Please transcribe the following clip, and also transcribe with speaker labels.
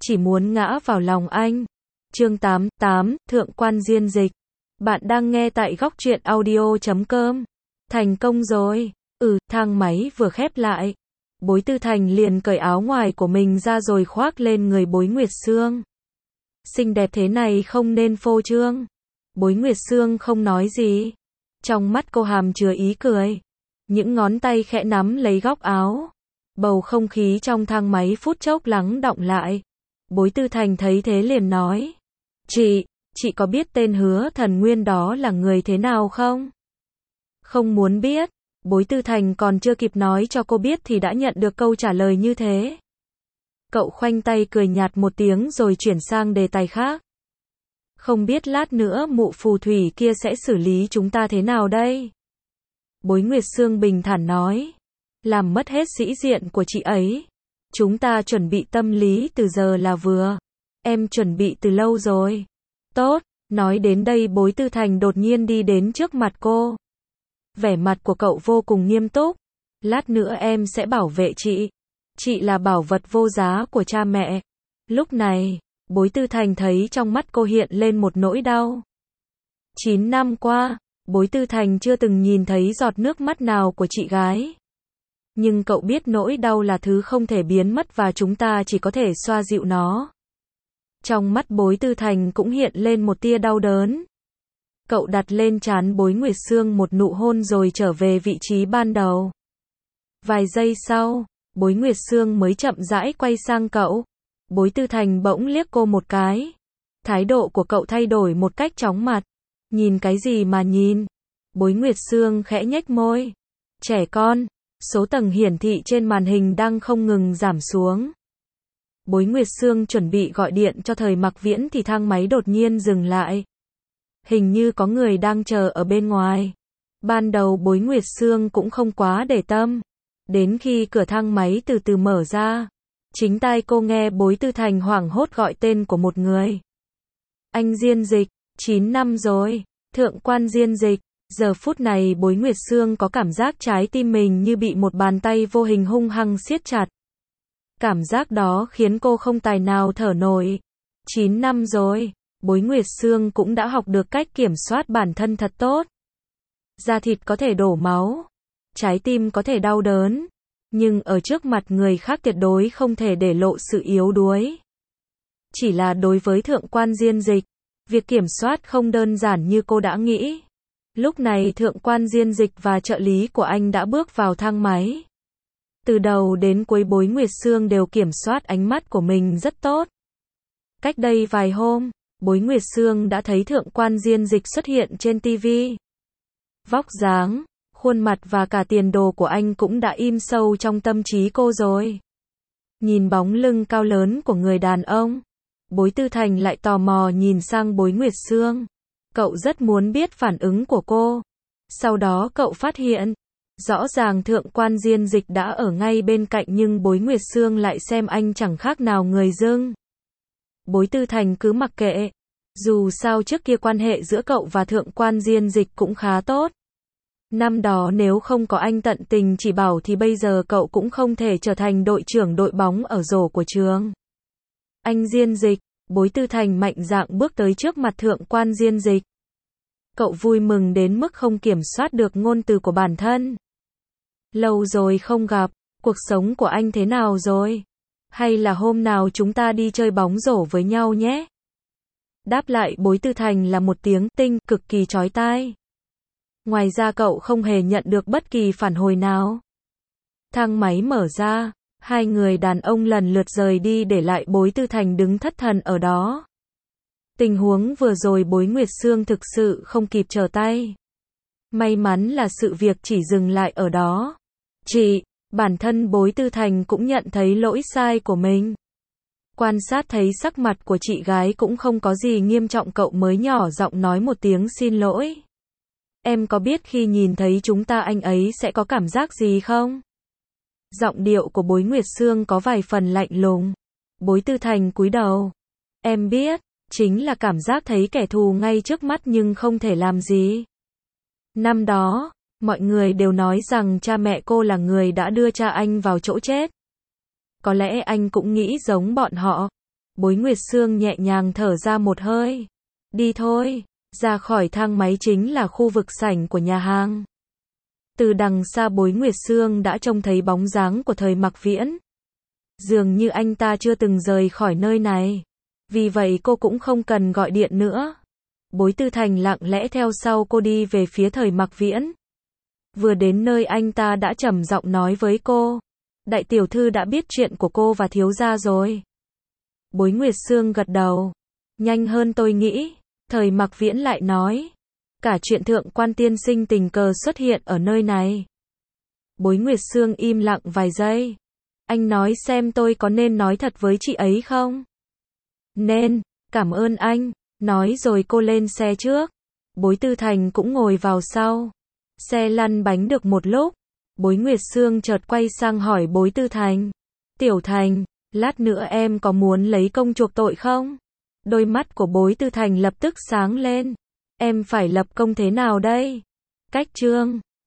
Speaker 1: chỉ muốn ngã vào lòng anh. Chương 88, Thượng quan Diên Dịch. Bạn đang nghe tại góc truyện audio.com. Thành công rồi. Thang máy vừa khép lại. Bối Tư Thành liền cởi áo ngoài của mình ra rồi khoác lên người Bối Nguyệt Sương. Xinh đẹp thế này không nên phô trương. Bối Nguyệt Sương không nói gì. Trong mắt cô hàm chứa ý cười. Những ngón tay khẽ nắm lấy góc áo. Bầu không khí trong thang máy phút chốc lắng đọng lại. Bối Tư Thành thấy thế liền nói. Chị có biết tên Hứa Thần Nguyên đó là người thế nào không? Không muốn biết. Bối Tư Thành còn chưa kịp nói cho cô biết thì đã nhận được câu trả lời như thế. Cậu khoanh tay cười nhạt một tiếng rồi chuyển sang đề tài khác. Không biết lát nữa mụ phù thủy kia sẽ xử lý chúng ta thế nào đây? Bối Nguyệt Sương bình thản nói. Làm mất hết sĩ diện của chị ấy. Chúng ta chuẩn bị tâm lý từ giờ là vừa. Em chuẩn bị từ lâu rồi. Tốt, nói đến đây Bối Tư Thành đột nhiên đi đến trước mặt cô. Vẻ mặt của cậu vô cùng nghiêm túc. Lát nữa em sẽ bảo vệ chị. Chị là bảo vật vô giá của cha mẹ. Lúc này, Bối Tư Thành thấy trong mắt cô hiện lên một nỗi đau. 9 năm qua, Bối Tư Thành chưa từng nhìn thấy giọt nước mắt nào của chị gái. Nhưng cậu biết nỗi đau là thứ không thể biến mất và chúng ta chỉ có thể xoa dịu nó. Trong mắt Bối Tư Thành cũng hiện lên một tia đau đớn. Cậu đặt lên trán Bối Nguyệt Sương một nụ hôn rồi trở về vị trí ban đầu. Vài giây sau, Bối Nguyệt Sương mới chậm rãi quay sang cậu. Bối Tư Thành bỗng liếc cô một cái. Thái độ của cậu thay đổi một cách chóng mặt. Nhìn cái gì mà nhìn? Bối Nguyệt Sương khẽ nhếch môi. Trẻ con. Số tầng hiển thị trên màn hình đang không ngừng giảm xuống. Bối Nguyệt Sương chuẩn bị gọi điện cho Thời Mặc Viễn thì thang máy đột nhiên dừng lại. Hình như có người đang chờ ở bên ngoài. Ban đầu Bối Nguyệt Sương cũng không quá để tâm. Đến khi cửa thang máy từ từ mở ra, chính tai cô nghe Bối Tư Thành hoảng hốt gọi tên của một người. Anh Diên Dịch, 9 năm rồi, Thượng quan Diên Dịch. Giờ phút này Bối Nguyệt Sương có cảm giác trái tim mình như bị một bàn tay vô hình hung hăng siết chặt. Cảm giác đó khiến cô không tài nào thở nổi. 9 năm rồi, Bối Nguyệt Sương cũng đã học được cách kiểm soát bản thân thật tốt. Da thịt có thể đổ máu, trái tim có thể đau đớn, nhưng ở trước mặt người khác tuyệt đối không thể để lộ sự yếu đuối. Chỉ là đối với Thượng quan Diên Dịch, việc kiểm soát không đơn giản như cô đã nghĩ. Lúc này Thượng quan Diên Dịch và trợ lý của anh đã bước vào thang máy. Từ đầu đến cuối Bối Nguyệt Sương đều kiểm soát ánh mắt của mình rất tốt. Cách đây vài hôm, Bối Nguyệt Sương đã thấy Thượng quan Diên Dịch xuất hiện trên TV. Vóc dáng, khuôn mặt và cả tiền đồ của anh cũng đã im sâu trong tâm trí cô rồi. Nhìn bóng lưng cao lớn của người đàn ông, Bối Tư Thành lại tò mò nhìn sang Bối Nguyệt Sương. Cậu rất muốn biết phản ứng của cô. Sau đó cậu phát hiện, rõ ràng Thượng quan Diên Dịch đã ở ngay bên cạnh nhưng Bối Nguyệt Sương lại xem anh chẳng khác nào người dưng. Bối Tư Thành cứ mặc kệ. Dù sao trước kia quan hệ giữa cậu và Thượng quan Diên Dịch cũng khá tốt. Năm đó nếu không có anh tận tình chỉ bảo thì bây giờ cậu cũng không thể trở thành đội trưởng đội bóng ở rổ của trường. Anh Diên Dịch, Bối Tư Thành mạnh dạn bước tới trước mặt Thượng quan Diên Dịch. Cậu vui mừng đến mức không kiểm soát được ngôn từ của bản thân. Lâu rồi không gặp, cuộc sống của anh thế nào rồi? Hay là hôm nào chúng ta đi chơi bóng rổ với nhau nhé? Đáp lại Bối Tư Thành là một tiếng tinh cực kỳ chói tai. Ngoài ra cậu không hề nhận được bất kỳ phản hồi nào. Thang máy mở ra, hai người đàn ông lần lượt rời đi để lại Bối Tư Thành đứng thất thần ở đó. Tình huống vừa rồi Bối Nguyệt Sương thực sự không kịp trở tay. May mắn là sự việc chỉ dừng lại ở đó. Bản thân Bối Tư Thành cũng nhận thấy lỗi sai của mình. Quan sát thấy sắc mặt của chị gái cũng không có gì nghiêm trọng cậu mới nhỏ giọng nói một tiếng xin lỗi. Em có biết khi nhìn thấy chúng ta anh ấy sẽ có cảm giác gì không? Giọng điệu của Bối Nguyệt Sương có vài phần lạnh lùng. Bối Tư Thành cúi đầu. Em biết, chính là cảm giác thấy kẻ thù ngay trước mắt nhưng không thể làm gì. Năm đó, mọi người đều nói rằng cha mẹ cô là người đã đưa cha anh vào chỗ chết. Có lẽ anh cũng nghĩ giống bọn họ. Bối Nguyệt Sương nhẹ nhàng thở ra một hơi. Đi thôi. Ra khỏi thang máy chính là khu vực sảnh của nhà hàng. Từ đằng xa Bối Nguyệt Sương đã trông thấy bóng dáng của Thời Mặc Viễn. Dường như anh ta chưa từng rời khỏi nơi này. Vì vậy cô cũng không cần gọi điện nữa. Bối Tư Thành lặng lẽ theo sau cô đi về phía Thời Mặc Viễn. Vừa đến nơi anh ta đã trầm giọng nói với cô. Đại tiểu thư đã biết chuyện của cô và thiếu gia rồi. Bối Nguyệt Sương gật đầu. Nhanh hơn tôi nghĩ. Thời Mặc Viễn lại nói. Cả chuyện thượng quan tiên sinh tình cờ xuất hiện ở nơi này. Bối Nguyệt Sương im lặng vài giây. Anh nói xem tôi có nên nói thật với chị ấy không? Nên, cảm ơn anh. Nói rồi cô lên xe trước. Bối Tư Thành cũng ngồi vào sau. Xe lăn bánh được một lúc. Bối Nguyệt Sương chợt quay sang hỏi Bối Tư Thành. Tiểu Thành, lát nữa em có muốn lấy công chuộc tội không? Đôi mắt của Bối Tư Thành lập tức sáng lên. Em phải lập công thế nào đây? Cách chương